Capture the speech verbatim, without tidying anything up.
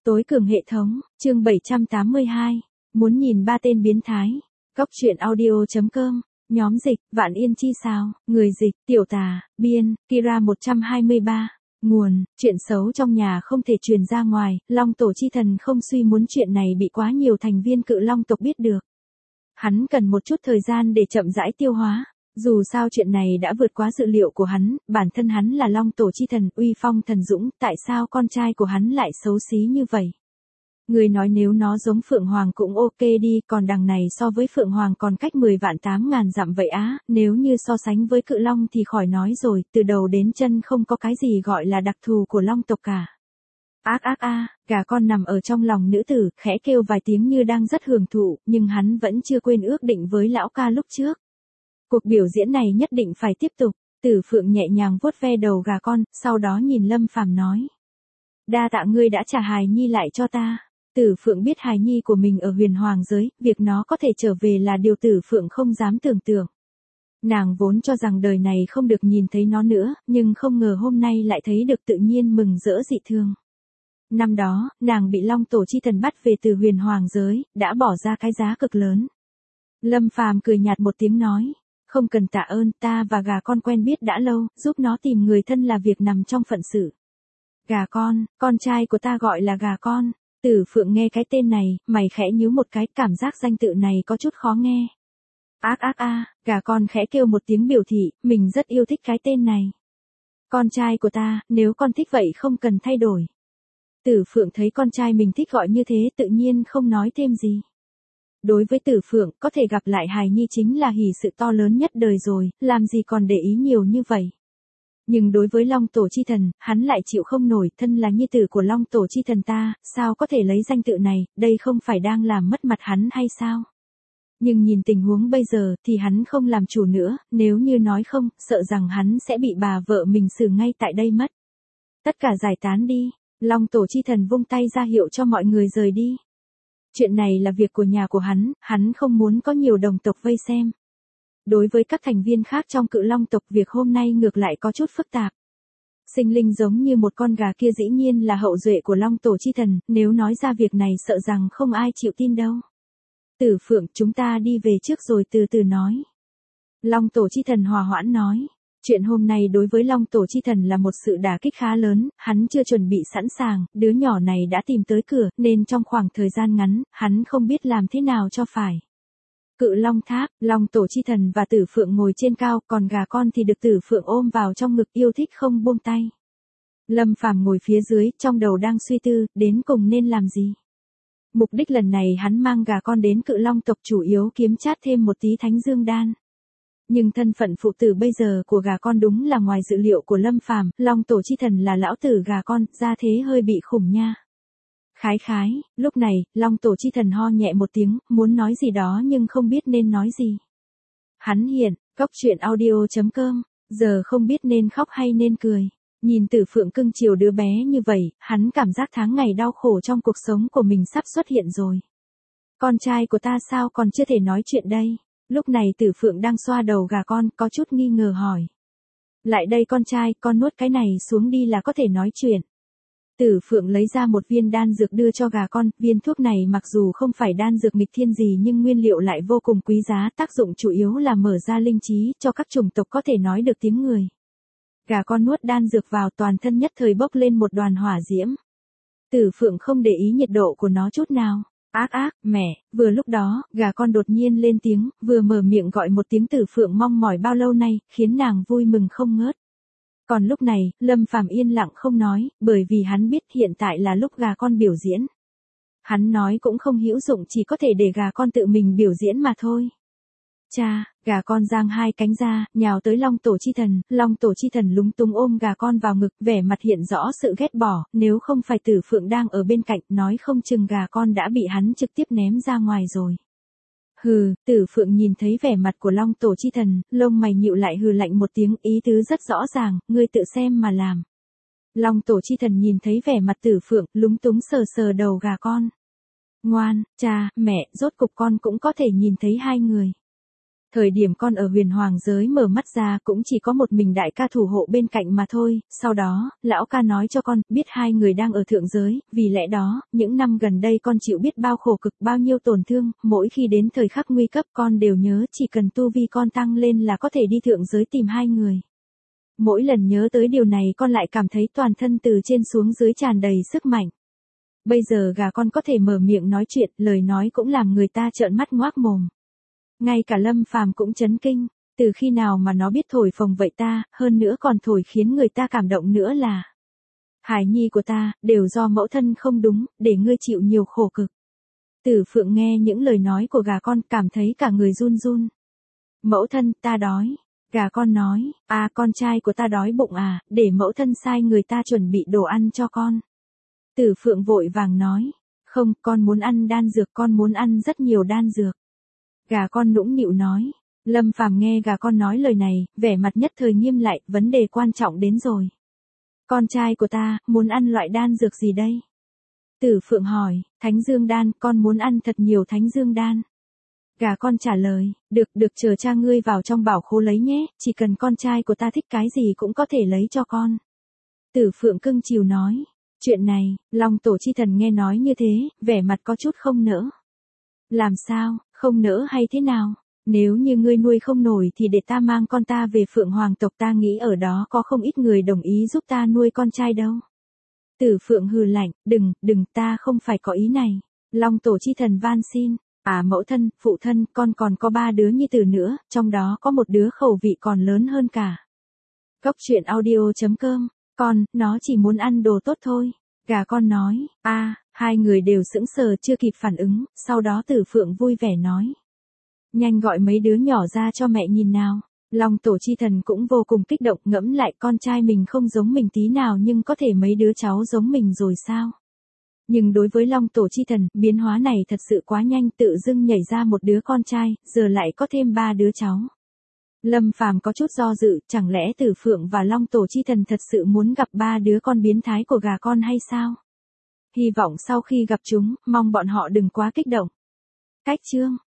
Tối cường hệ thống, chương bảy trăm tám mươi hai. Muốn nhìn ba tên biến thái. Góc truyện audio.com. Nhóm dịch, Vạn Yên Chi sao, người dịch, Tiểu Tà, biên, Kira một trăm hai mươi ba. Nguồn, chuyện xấu trong nhà không thể truyền ra ngoài, Long Tổ Chi Thần không suy muốn chuyện này bị quá nhiều thành viên Cự Long tộc biết được. Hắn cần một chút thời gian để chậm rãi tiêu hóa. Dù sao chuyện này đã vượt quá dự liệu của hắn, bản thân hắn là Long Tổ Chi Thần, uy phong thần dũng, tại sao con trai của hắn lại xấu xí như vậy? Người nói nếu nó giống Phượng Hoàng cũng ok đi, còn đằng này so với Phượng Hoàng còn cách mười vạn tám ngàn dặm vậy á, nếu như so sánh với Cự Long thì khỏi nói rồi, từ đầu đến chân không có cái gì gọi là đặc thù của Long tộc cả. Ác ác a, gà con nằm ở trong lòng nữ tử, khẽ kêu vài tiếng như đang rất hưởng thụ, nhưng hắn vẫn chưa quên ước định với lão ca lúc trước. Cuộc biểu diễn này nhất định phải tiếp tục. Tử Phượng nhẹ nhàng vuốt ve đầu gà con, sau đó nhìn Lâm Phàm nói. Đa tạ ngươi đã trả hài nhi lại cho ta. Tử Phượng biết hài nhi của mình ở huyền hoàng giới, việc nó có thể trở về là điều Tử Phượng không dám tưởng tượng. Nàng vốn cho rằng đời này không được nhìn thấy nó nữa, nhưng không ngờ hôm nay lại thấy được, tự nhiên mừng rỡ dị thường. Năm đó, nàng bị Long Tổ Chi Thần bắt về từ huyền hoàng giới, đã bỏ ra cái giá cực lớn. Lâm Phàm cười nhạt một tiếng nói. Không cần tạ ơn, ta và gà con quen biết đã lâu, giúp nó tìm người thân là việc nằm trong phận sự. Gà con, con trai của ta gọi là gà con. Tử Phượng nghe cái tên này, mày khẽ nhíu một cái, cảm giác danh tự này có chút khó nghe. Ác ác a, gà con khẽ kêu một tiếng biểu thị, mình rất yêu thích cái tên này. Con trai của ta, nếu con thích vậy không cần thay đổi. Tử Phượng thấy con trai mình thích gọi như thế tự nhiên không nói thêm gì. Đối với Tử Phượng, có thể gặp lại hài nhi chính là hỷ sự to lớn nhất đời rồi, làm gì còn để ý nhiều như vậy. Nhưng đối với Long Tổ Chi Thần, hắn lại chịu không nổi, thân là nhi tử của Long Tổ Chi Thần ta, sao có thể lấy danh tự này, đây không phải đang làm mất mặt hắn hay sao? Nhưng nhìn tình huống bây giờ thì hắn không làm chủ nữa, nếu như nói không, sợ rằng hắn sẽ bị bà vợ mình xử ngay tại đây mất. Tất cả giải tán đi, Long Tổ Chi Thần vung tay ra hiệu cho mọi người rời đi. Chuyện này là việc của nhà của hắn, hắn không muốn có nhiều đồng tộc vây xem. Đối với các thành viên khác trong Cự Long tộc, việc hôm nay ngược lại có chút phức tạp. Sinh linh giống như một con gà kia dĩ nhiên là hậu duệ của Long Tổ Chi Thần, nếu nói ra việc này sợ rằng không ai chịu tin đâu. Tử Phượng, chúng ta đi về trước rồi từ từ nói. Long Tổ Chi Thần hòa hoãn nói. Chuyện hôm nay đối với Long Tổ Chi Thần là một sự đả kích khá lớn, hắn chưa chuẩn bị sẵn sàng, đứa nhỏ này đã tìm tới cửa, nên trong khoảng thời gian ngắn, hắn không biết làm thế nào cho phải. Cự Long Tháp, Long Tổ Chi Thần và Tử Phượng ngồi trên cao, còn gà con thì được Tử Phượng ôm vào trong ngực, yêu thích không buông tay. Lâm Phàm ngồi phía dưới, trong đầu đang suy tư, đến cùng nên làm gì. Mục đích lần này hắn mang gà con đến Cự Long tộc chủ yếu kiếm chát thêm một tí Thánh Dương Đan. Nhưng thân phận phụ tử bây giờ của gà con đúng là ngoài dự liệu của Lâm Phàm, Long Tổ Chi Thần là lão tử gà con, ra thế hơi bị khủng nha. Khái khái, lúc này, Long Tổ Chi Thần ho nhẹ một tiếng, muốn nói gì đó nhưng không biết nên nói gì. Hắn hiện, góc truyện audio.com, giờ không biết nên khóc hay nên cười. Nhìn Tử Phượng cưng chiều đứa bé như vậy, hắn cảm giác tháng ngày đau khổ trong cuộc sống của mình sắp xuất hiện rồi. Con trai của ta sao còn chưa thể nói chuyện đây? Lúc này Tử Phượng đang xoa đầu gà con, có chút nghi ngờ hỏi. Lại đây con trai, con nuốt cái này xuống đi là có thể nói chuyện. Tử Phượng lấy ra một viên đan dược đưa cho gà con, viên thuốc này mặc dù không phải đan dược nghịch thiên gì nhưng nguyên liệu lại vô cùng quý giá, tác dụng chủ yếu là mở ra linh trí cho các chủng tộc có thể nói được tiếng người. Gà con nuốt đan dược vào, toàn thân nhất thời bốc lên một đoàn hỏa diễm. Tử Phượng không để ý nhiệt độ của nó chút nào. Ác ác, mẹ, vừa lúc đó, gà con đột nhiên lên tiếng, vừa mở miệng gọi một tiếng Tử Phượng mong mỏi bao lâu nay, khiến nàng vui mừng không ngớt. Còn lúc này, Lâm Phàm yên lặng không nói, bởi vì hắn biết hiện tại là lúc gà con biểu diễn. Hắn nói cũng không hữu dụng, chỉ có thể để gà con tự mình biểu diễn mà thôi. Cha, gà con giang hai cánh ra, nhào tới Long Tổ Chi Thần, Long Tổ Chi Thần lúng túng ôm gà con vào ngực, vẻ mặt hiện rõ sự ghét bỏ, nếu không phải Tử Phượng đang ở bên cạnh, nói không chừng gà con đã bị hắn trực tiếp ném ra ngoài rồi. Hừ, Tử Phượng nhìn thấy vẻ mặt của Long Tổ Chi Thần, lông mày nhịu lại hừ lạnh một tiếng, ý tứ rất rõ ràng, ngươi tự xem mà làm. Long Tổ Chi Thần nhìn thấy vẻ mặt Tử Phượng, lúng túng sờ sờ đầu gà con. Ngoan, cha, mẹ, rốt cục con cũng có thể nhìn thấy hai người. Thời điểm con ở huyền hoàng giới mở mắt ra cũng chỉ có một mình đại ca thủ hộ bên cạnh mà thôi, sau đó, lão ca nói cho con, biết hai người đang ở thượng giới, vì lẽ đó, những năm gần đây con chịu biết bao khổ cực bao nhiêu tổn thương, mỗi khi đến thời khắc nguy cấp con đều nhớ chỉ cần tu vi con tăng lên là có thể đi thượng giới tìm hai người. Mỗi lần nhớ tới điều này con lại cảm thấy toàn thân từ trên xuống dưới tràn đầy sức mạnh. Bây giờ gà con có thể mở miệng nói chuyện, lời nói cũng làm người ta trợn mắt ngoác mồm. Ngay cả Lâm Phàm cũng chấn kinh, từ khi nào mà nó biết thổi phồng vậy ta, hơn nữa còn thổi khiến người ta cảm động nữa là. Hải nhi của ta, đều do mẫu thân không đúng, để ngươi chịu nhiều khổ cực. Tử Phượng nghe những lời nói của gà con cảm thấy cả người run run. Mẫu thân, ta đói. Gà con nói, à con trai của ta đói bụng à, để mẫu thân sai người ta chuẩn bị đồ ăn cho con. Tử Phượng vội vàng nói, không, con muốn ăn đan dược, con muốn ăn rất nhiều đan dược. Gà con nũng nịu nói, Lâm Phàm nghe gà con nói lời này, vẻ mặt nhất thời nghiêm lại, vấn đề quan trọng đến rồi. Con trai của ta, muốn ăn loại đan dược gì đây? Tử Phượng hỏi, Thánh Dương đan, con muốn ăn thật nhiều Thánh Dương đan. Gà con trả lời, được, được chờ cha ngươi vào trong bảo khố lấy nhé, chỉ cần con trai của ta thích cái gì cũng có thể lấy cho con. Tử Phượng cưng chiều nói, chuyện này, Long Tổ Chi Thần nghe nói như thế, vẻ mặt có chút không nỡ. Làm sao, không nỡ hay thế nào? Nếu như ngươi nuôi không nổi thì để ta mang con ta về Phượng Hoàng tộc, ta nghĩ ở đó có không ít người đồng ý giúp ta nuôi con trai đâu. Tử Phượng hừ lạnh, đừng, đừng, ta không phải có ý này. Long Tổ Chi Thần van xin, à mẫu thân, phụ thân, con còn có ba đứa nhi tử nữa, trong đó có một đứa khẩu vị còn lớn hơn cả. Cốc truyện audio chấm com, con, nó chỉ muốn ăn đồ tốt thôi. Gà con nói, a à, hai người đều sững sờ chưa kịp phản ứng, sau đó Tử Phượng vui vẻ nói. Nhanh gọi mấy đứa nhỏ ra cho mẹ nhìn nào. Long Tổ Chi Thần cũng vô cùng kích động, ngẫm lại con trai mình không giống mình tí nào nhưng có thể mấy đứa cháu giống mình rồi sao? Nhưng đối với Long Tổ Chi Thần, biến hóa này thật sự quá nhanh, tự dưng nhảy ra một đứa con trai, giờ lại có thêm ba đứa cháu. Lâm Phàm có chút do dự, chẳng lẽ Tử Phượng và Long Tổ Chi Thần thật sự muốn gặp ba đứa con biến thái của gà con hay sao? Hy vọng sau khi gặp chúng, mong bọn họ đừng quá kích động. Cách chương